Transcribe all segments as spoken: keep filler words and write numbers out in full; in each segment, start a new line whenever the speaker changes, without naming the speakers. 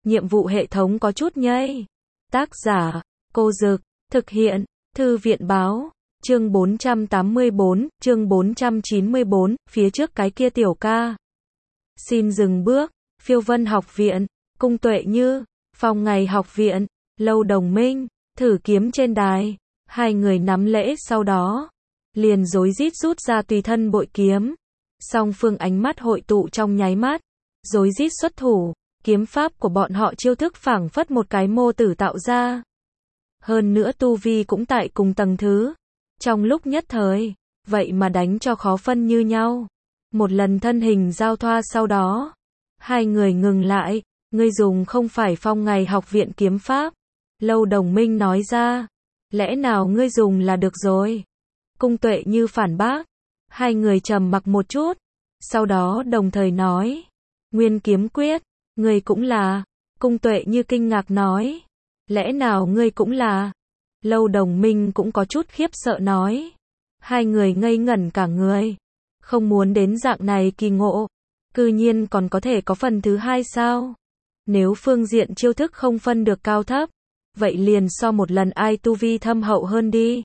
nhiệm vụ hệ thống có chút nhây. Tác giả, Cô Dực, thực hiện, Thư viện Báo, chương bốn trăm tám mươi bốn, chương bốn trăm chín mươi bốn, phía trước cái kia tiểu ca. Xin dừng bước, Phiêu Vân học viện, Cung Tuệ Như, Phong Ngày học viện, Lâu Đồng Minh, thử kiếm trên đài, hai người nắm lễ sau đó, liền rối rít rút ra tùy thân bội kiếm. Song phương ánh mắt hội tụ trong nháy mắt, rối rít xuất thủ, kiếm pháp của bọn họ chiêu thức phảng phất một cái mô tử tạo ra. Hơn nữa tu vi cũng tại cùng tầng thứ. Trong lúc nhất thời, vậy mà đánh cho khó phân như nhau. Một lần thân hình giao thoa sau đó, hai người ngừng lại, ngươi dùng không phải Phong Ngày học viện kiếm pháp. Lâu Đồng Minh nói ra, lẽ nào ngươi dùng là được rồi. Cung Tuệ Như phản bác, hai người trầm mặc một chút, sau đó đồng thời nói, Nguyên kiếm quyết, ngươi cũng là. Cung Tuệ Như kinh ngạc nói, lẽ nào ngươi cũng là. Lâu Đồng Minh cũng có chút khiếp sợ nói, hai người ngây ngẩn cả người, không muốn đến dạng này kỳ ngộ, cư nhiên còn có thể có phần thứ hai sao? Nếu phương diện chiêu thức không phân được cao thấp, vậy liền so một lần ai tu vi thâm hậu hơn đi.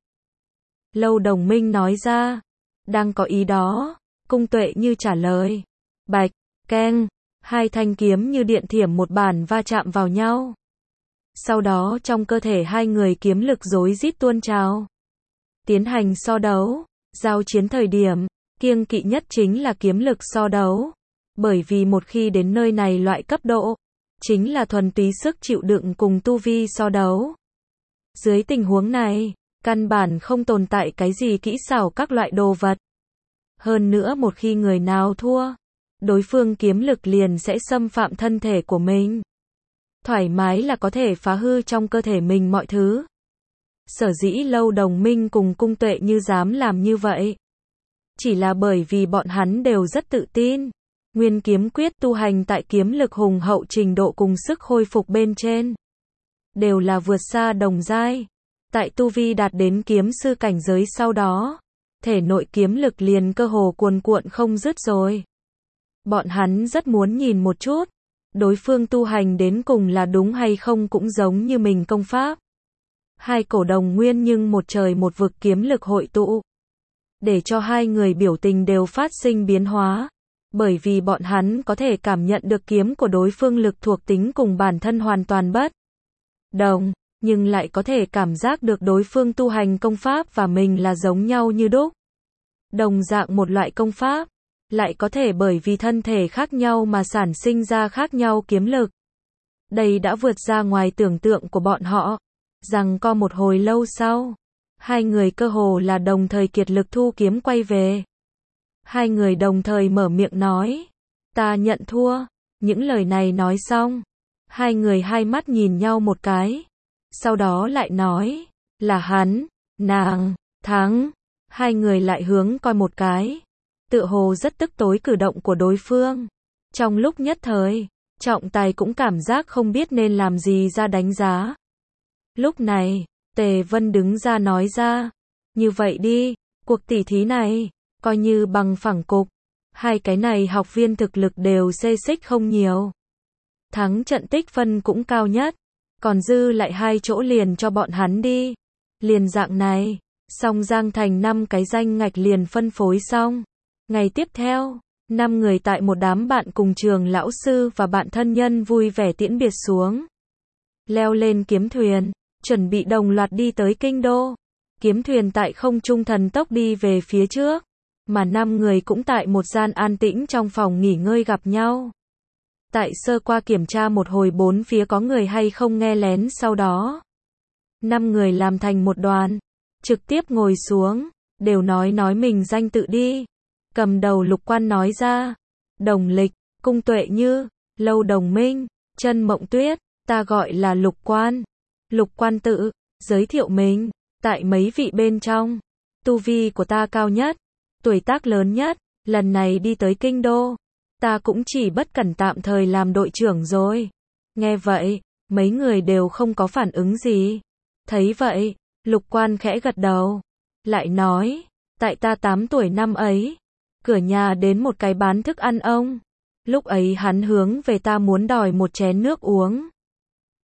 Lâu Đồng Minh nói ra, đang có ý đó. Cung Tuệ Như trả lời, bạch, keng, hai thanh kiếm như điện thiểm một bản va chạm vào nhau. Sau đó trong cơ thể hai người kiếm lực rối rít tuôn trào. Tiến hành so đấu, giao chiến thời điểm, kiêng kỵ nhất chính là kiếm lực so đấu. Bởi vì một khi đến nơi này loại cấp độ, chính là thuần túy sức chịu đựng cùng tu vi so đấu. Dưới tình huống này, căn bản không tồn tại cái gì kỹ xảo các loại đồ vật. Hơn nữa một khi người nào thua, đối phương kiếm lực liền sẽ xâm phạm thân thể của mình. Thoải mái là có thể phá hư trong cơ thể mình mọi thứ. Sở dĩ Lâu Đồng Minh cùng Cung Tuệ Như dám làm như vậy, chỉ là bởi vì bọn hắn đều rất tự tin. Nguyên kiếm quyết tu hành tại kiếm lực hùng hậu trình độ cùng sức hồi phục bên trên, đều là vượt xa đồng giai. Tại tu vi đạt đến kiếm sư cảnh giới sau đó, thể nội kiếm lực liền cơ hồ cuồn cuộn không dứt rồi. Bọn hắn rất muốn nhìn một chút, đối phương tu hành đến cùng là đúng hay không cũng giống như mình công pháp. Hai cổ đồng nguyên nhưng một trời một vực kiếm lực hội tụ, để cho hai người biểu tình đều phát sinh biến hóa. Bởi vì bọn hắn có thể cảm nhận được kiếm của đối phương lực thuộc tính cùng bản thân hoàn toàn bất đồng, nhưng lại có thể cảm giác được đối phương tu hành công pháp và mình là giống nhau như đúc. Đồng dạng một loại công pháp, lại có thể bởi vì thân thể khác nhau mà sản sinh ra khác nhau kiếm lực. Đây đã vượt ra ngoài tưởng tượng của bọn họ. Rằng co một hồi lâu sau, hai người cơ hồ là đồng thời kiệt lực thu kiếm quay về. Hai người đồng thời mở miệng nói, ta nhận thua. Những lời này nói xong, hai người hai mắt nhìn nhau một cái. Sau đó lại nói, là hắn, nàng, thắng. Hai người lại hướng coi một cái, tựa hồ rất tức tối cử động của đối phương. Trong lúc nhất thời, trọng tài cũng cảm giác không biết nên làm gì ra đánh giá. Lúc này, Tề Vân đứng ra nói ra, như vậy đi, cuộc tỉ thí này, coi như bằng phẳng cục. Hai cái này học viên thực lực đều xê xích không nhiều. Thắng trận tích phân cũng cao nhất, còn dư lại hai chỗ liền cho bọn hắn đi. Liền dạng này, song Giang Thành năm cái danh ngạch liền phân phối xong. Ngày tiếp theo, năm người tại một đám bạn cùng trường lão sư và bạn thân nhân vui vẻ tiễn biệt xuống. Leo lên kiếm thuyền, chuẩn bị đồng loạt đi tới kinh đô. Kiếm thuyền tại không trung thần tốc đi về phía trước, mà năm người cũng tại một gian an tĩnh trong phòng nghỉ ngơi gặp nhau. Tại sơ qua kiểm tra một hồi bốn phía có người hay không nghe lén sau đó. Năm người làm thành một đoàn, trực tiếp ngồi xuống, đều nói nói mình danh tự đi. Cầm đầu Lục Quan nói ra, Đồng Lịch, Cung Tuệ Như, Lâu Đồng Minh, Chân Mộng Tuyết, ta gọi là Lục Quan. Lục Quan tự giới thiệu mình, tại mấy vị bên trong, tu vi của ta cao nhất, tuổi tác lớn nhất, lần này đi tới kinh đô, ta cũng chỉ bất cẩn tạm thời làm đội trưởng rồi. Nghe vậy, mấy người đều không có phản ứng gì. Thấy vậy, Lục Quan khẽ gật đầu, lại nói, tại ta tám tuổi năm ấy, cửa nhà đến một cái bán thức ăn ông. Lúc ấy hắn hướng về ta muốn đòi một chén nước uống.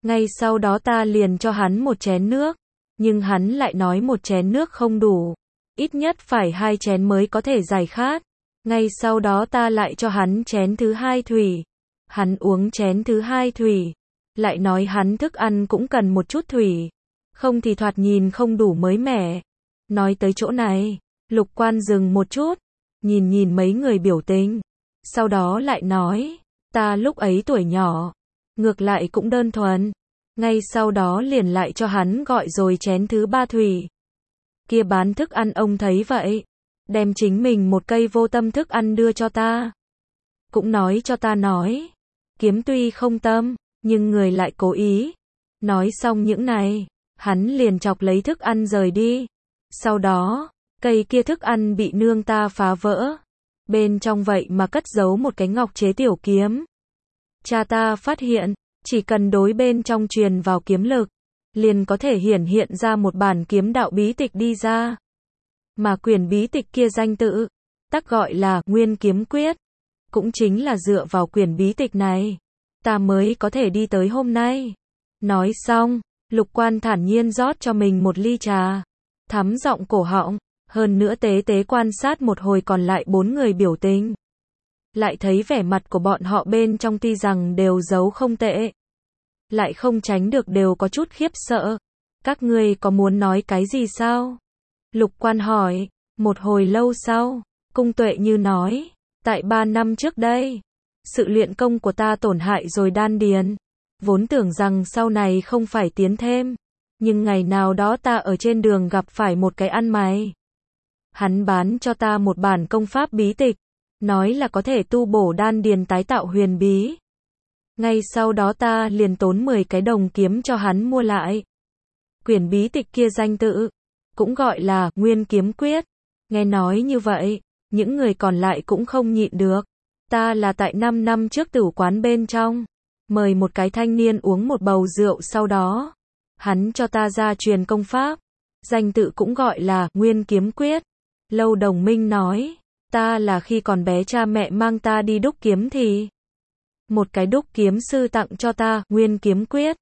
Ngay sau đó ta liền cho hắn một chén nước, nhưng hắn lại nói một chén nước không đủ, ít nhất phải hai chén mới có thể giải khát. Ngay sau đó ta lại cho hắn chén thứ hai thủy. Hắn uống chén thứ hai thủy, lại nói hắn thức ăn cũng cần một chút thủy, không thì thoạt nhìn không đủ mới mẻ. Nói tới chỗ này, Lục Quan dừng một chút, nhìn nhìn mấy người biểu tình, sau đó lại nói, ta lúc ấy tuổi nhỏ, ngược lại cũng đơn thuần. Ngay sau đó liền lại cho hắn gọi rồi chén thứ ba thủy. Kia bán thức ăn ông thấy vậy, đem chính mình một cây vô tâm thức ăn đưa cho ta. Cũng nói cho ta nói, kiếm tuy không tâm, nhưng người lại cố ý. Nói xong những này, hắn liền chọc lấy thức ăn rời đi. Sau đó, cây kia thức ăn bị nương ta phá vỡ. Bên trong vậy mà cất giấu một cái ngọc chế tiểu kiếm. Cha ta phát hiện, chỉ cần đối bên trong truyền vào kiếm lực, liền có thể hiển hiện ra một bản kiếm đạo bí tịch đi ra. Mà quyển bí tịch kia danh tự, tắc gọi là Nguyên Kiếm Quyết. Cũng chính là dựa vào quyển bí tịch này, ta mới có thể đi tới hôm nay. Nói xong, Lục Quan thản nhiên rót cho mình một ly trà, thắm giọng cổ họng, hơn nữa tế tế quan sát một hồi còn lại bốn người biểu tình. Lại thấy vẻ mặt của bọn họ bên trong tuy rằng đều giấu không tệ, lại không tránh được đều có chút khiếp sợ. Các ngươi có muốn nói cái gì sao? Lục Quan hỏi. Một hồi lâu sau, Cung Tuệ Như nói, tại ba năm trước đây, sự luyện công của ta tổn hại rồi đan điền, vốn tưởng rằng sau này không phải tiến thêm, nhưng ngày nào đó ta ở trên đường gặp phải một cái ăn mày. Hắn bán cho ta một bản công pháp bí tịch, nói là có thể tu bổ đan điền tái tạo huyền bí. Ngay sau đó ta liền tốn mười cái đồng kiếm cho hắn mua lại. Quyển bí tịch kia danh tự, cũng gọi là Nguyên Kiếm Quyết. Nghe nói như vậy, những người còn lại cũng không nhịn được. Ta là tại năm năm trước tử quán bên trong, mời một cái thanh niên uống một bầu rượu sau đó. Hắn cho ta ra truyền công pháp, danh tự cũng gọi là Nguyên Kiếm Quyết. Lâu Đồng Minh nói, ta là khi còn bé cha mẹ mang ta đi đúc kiếm thì một cái đúc kiếm sư tặng cho ta Nguyên Kiếm Quyết.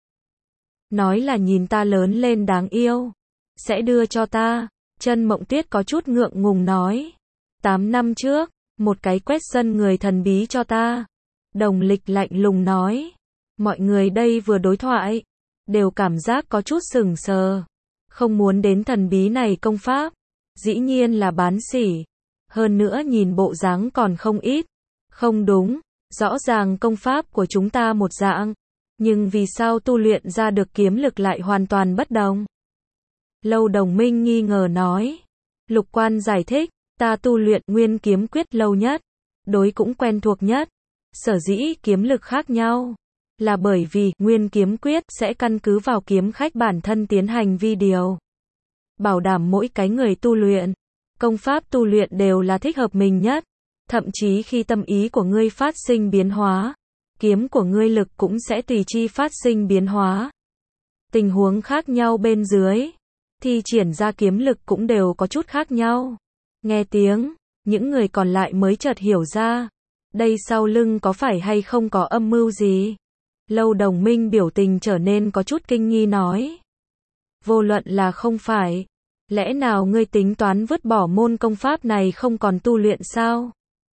Nói là nhìn ta lớn lên đáng yêu, sẽ đưa cho ta. Chân Mộng Tuyết có chút ngượng ngùng nói, tám năm trước, một cái quét sân người thần bí cho ta. Đồng Lịch lạnh lùng nói, mọi người đây vừa đối thoại, đều cảm giác có chút sừng sờ. Không muốn đến thần bí này công pháp, dĩ nhiên là bán sỉ. Hơn nữa nhìn bộ dáng còn không ít. Không đúng, rõ ràng công pháp của chúng ta một dạng, nhưng vì sao tu luyện ra được kiếm lực lại hoàn toàn bất đồng? Lâu Đồng Minh nghi ngờ nói. Lục Quan giải thích, ta tu luyện Nguyên Kiếm Quyết lâu nhất, đối cũng quen thuộc nhất. Sở dĩ kiếm lực khác nhau, là bởi vì Nguyên Kiếm Quyết sẽ căn cứ vào kiếm khách bản thân tiến hành vi điều. Bảo đảm mỗi cái người tu luyện, công pháp tu luyện đều là thích hợp mình nhất. Thậm chí khi tâm ý của ngươi phát sinh biến hóa, kiếm của ngươi lực cũng sẽ tùy chi phát sinh biến hóa. Tình huống khác nhau bên dưới, thi triển ra kiếm lực cũng đều có chút khác nhau. Nghe tiếng, những người còn lại mới chợt hiểu ra, đây sau lưng có phải hay không có âm mưu gì. Lâu Đồng Minh biểu tình trở nên có chút kinh nghi nói, vô luận là không phải, lẽ nào ngươi tính toán vứt bỏ môn công pháp này không còn tu luyện sao?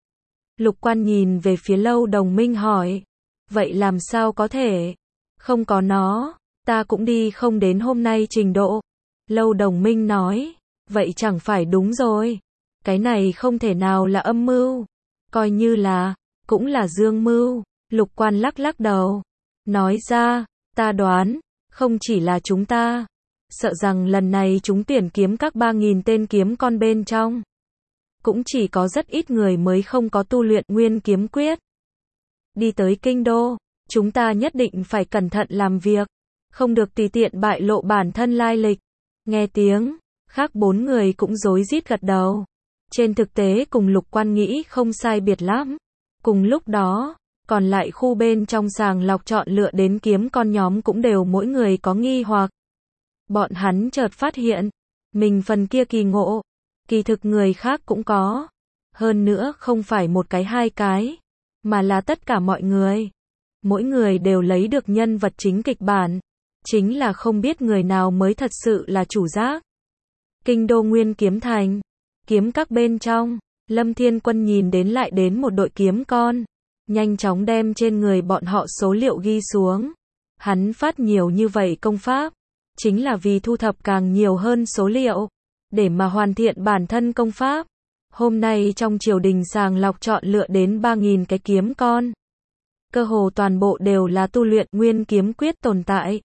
Lục Quan nhìn về phía Lâu Đồng Minh hỏi, vậy làm sao có thể? Không có nó, ta cũng đi không đến hôm nay trình độ. Lâu Đồng Minh nói, vậy chẳng phải đúng rồi. Cái này không thể nào là âm mưu, coi như là, cũng là dương mưu. Lục Quan lắc lắc đầu, nói ra, ta đoán, không chỉ là chúng ta, sợ rằng lần này chúng tuyển kiếm các ba nghìn tên kiếm con bên trong, cũng chỉ có rất ít người mới không có tu luyện Nguyên Kiếm Quyết. Đi tới kinh đô, chúng ta nhất định phải cẩn thận làm việc, không được tùy tiện bại lộ bản thân lai lịch. Nghe tiếng, khác bốn người cũng rối rít gật đầu. Trên thực tế cùng Lục Quan nghĩ không sai biệt lắm. Cùng lúc đó, còn lại khu bên trong sàng lọc chọn lựa đến kiếm con nhóm cũng đều mỗi người có nghi hoặc. Bọn hắn chợt phát hiện, mình phần kia kỳ ngộ, kỳ thực người khác cũng có. Hơn nữa không phải một cái hai cái, mà là tất cả mọi người. Mỗi người đều lấy được nhân vật chính kịch bản, chính là không biết người nào mới thật sự là chủ giác. Kinh đô Nguyên Kiếm Thành, kiếm các bên trong, Lâm Thiên Quân nhìn đến lại đến một đội kiếm con, nhanh chóng đem trên người bọn họ số liệu ghi xuống. Hắn phát nhiều như vậy công pháp, chính là vì thu thập càng nhiều hơn số liệu, để mà hoàn thiện bản thân công pháp. Hôm nay trong triều đình sàng lọc chọn lựa đến ba nghìn cái kiếm con. Cơ hồ toàn bộ đều là tu luyện Nguyên Kiếm Quyết tồn tại.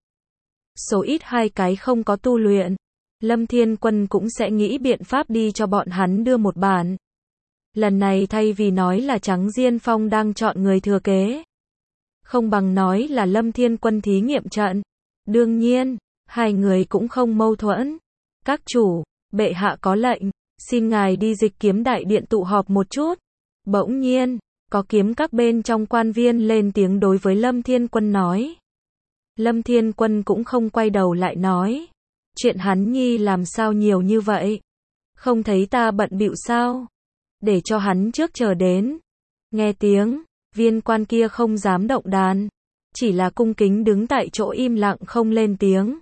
Số ít hai cái không có tu luyện. Lâm Thiên Quân cũng sẽ nghĩ biện pháp đi cho bọn hắn đưa một bản. Lần này thay vì nói là Trắng Diên Phong đang chọn người thừa kế, không bằng nói là Lâm Thiên Quân thí nghiệm trận. Đương nhiên, hai người cũng không mâu thuẫn. Các chủ, bệ hạ có lệnh, xin ngài đi Dịch Kiếm đại điện tụ họp một chút. Bỗng nhiên, có kiếm các bên trong quan viên lên tiếng đối với Lâm Thiên Quân nói. Lâm Thiên Quân cũng không quay đầu lại nói. Chuyện hắn nhi làm sao nhiều như vậy? Không thấy ta bận bịu sao? Để cho hắn trước chờ đến. Nghe tiếng, viên quan kia không dám động đàn. Chỉ là cung kính đứng tại chỗ im lặng không lên tiếng.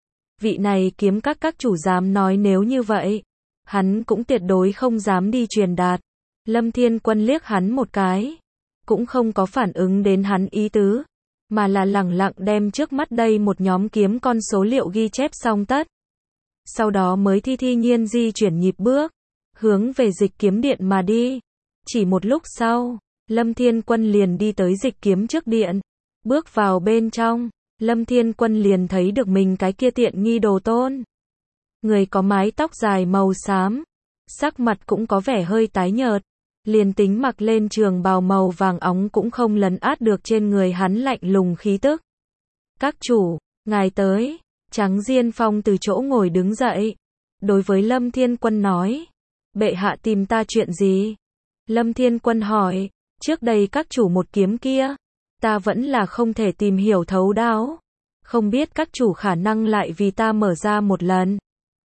Vị này kiếm các các chủ dám nói nếu như vậy, hắn cũng tuyệt đối không dám đi truyền đạt. Lâm Thiên Quân liếc hắn một cái, cũng không có phản ứng đến hắn ý tứ, mà là lẳng lặng đem trước mắt đây một nhóm kiếm con số liệu ghi chép xong tất. Sau đó mới thi thi nhiên di chuyển nhịp bước, hướng về Dịch Kiếm điện mà đi. Chỉ một lúc sau, Lâm Thiên Quân liền đi tới Dịch Kiếm trước điện, bước vào bên trong, Lâm Thiên Quân liền thấy được mình cái kia tiện nghi đồ tôn. Người có mái tóc dài màu xám, sắc mặt cũng có vẻ hơi tái nhợt, liền tính mặc lên trường bào màu vàng óng cũng không lấn át được trên người hắn lạnh lùng khí tức. Các chủ, ngài tới. Trắng Diên Phong từ chỗ ngồi đứng dậy, đối với Lâm Thiên Quân nói, bệ hạ tìm ta chuyện gì? Lâm Thiên Quân hỏi, trước đây các chủ một kiếm kia, ta vẫn là không thể tìm hiểu thấu đáo, không biết các chủ khả năng lại vì ta mở ra một lần.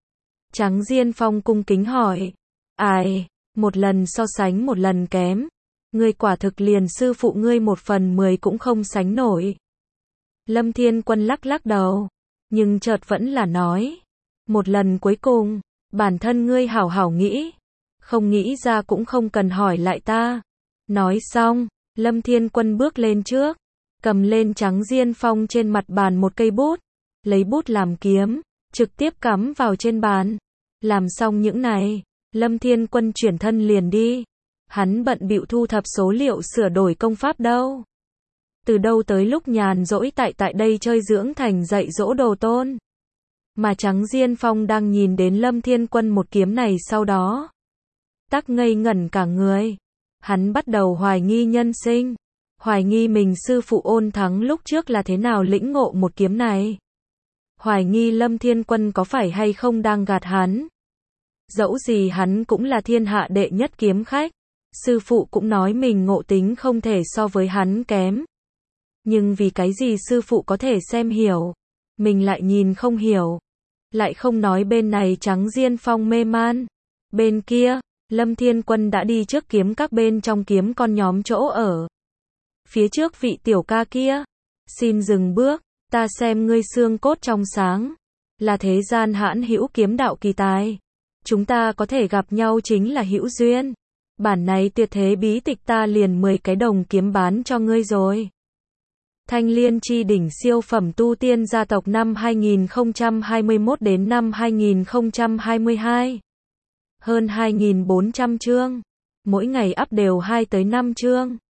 Trắng Diên Phong cung kính hỏi, ai, một lần so sánh một lần kém, ngươi quả thực liền sư phụ ngươi một phần mười cũng không sánh nổi. Lâm Thiên Quân lắc lắc đầu, nhưng chợt vẫn là nói, một lần cuối cùng, bản thân ngươi hảo hảo nghĩ, không nghĩ ra cũng không cần hỏi lại ta. Nói xong, Lâm Thiên Quân bước lên trước, cầm lên Trắng Diên Phong trên mặt bàn một cây bút, lấy bút làm kiếm, trực tiếp cắm vào trên bàn. Làm xong những này, Lâm Thiên Quân chuyển thân liền đi. Hắn bận bịu thu thập số liệu sửa đổi công pháp đâu. Từ đâu tới lúc nhàn rỗi tại tại đây chơi dưỡng thành dạy dỗ đồ tôn. Mà Trắng Diên Phong đang nhìn đến Lâm Thiên Quân một kiếm này sau đó, tắc ngây ngẩn cả người. Hắn bắt đầu hoài nghi nhân sinh, hoài nghi mình sư phụ Ôn Thắng lúc trước là thế nào lĩnh ngộ một kiếm này. Hoài nghi Lâm Thiên Quân có phải hay không đang gạt hắn. Dẫu gì hắn cũng là thiên hạ đệ nhất kiếm khách, sư phụ cũng nói mình ngộ tính không thể so với hắn kém. Nhưng vì cái gì sư phụ có thể xem hiểu, mình lại nhìn không hiểu. Lại không nói bên này Trắng Diên Phong mê man. Bên kia, Lâm Thiên Quân đã đi trước kiếm các bên trong kiếm con nhóm chỗ ở. Phía trước vị tiểu ca kia, xin dừng bước, ta xem ngươi xương cốt trong sáng, là thế gian hãn hữu kiếm đạo kỳ tài. Chúng ta có thể gặp nhau chính là hữu duyên. Bản này tuyệt thế bí tịch ta liền mười cái đồng kiếm bán cho ngươi rồi. Thanh Liên chi đỉnh siêu phẩm tu tiên gia tộc năm hai nghìn không trăm hai mươi mốt đến năm hai nghìn không trăm hai mươi hai. Hơn hai nghìn bốn trăm chương. Mỗi ngày up đều hai tới năm chương.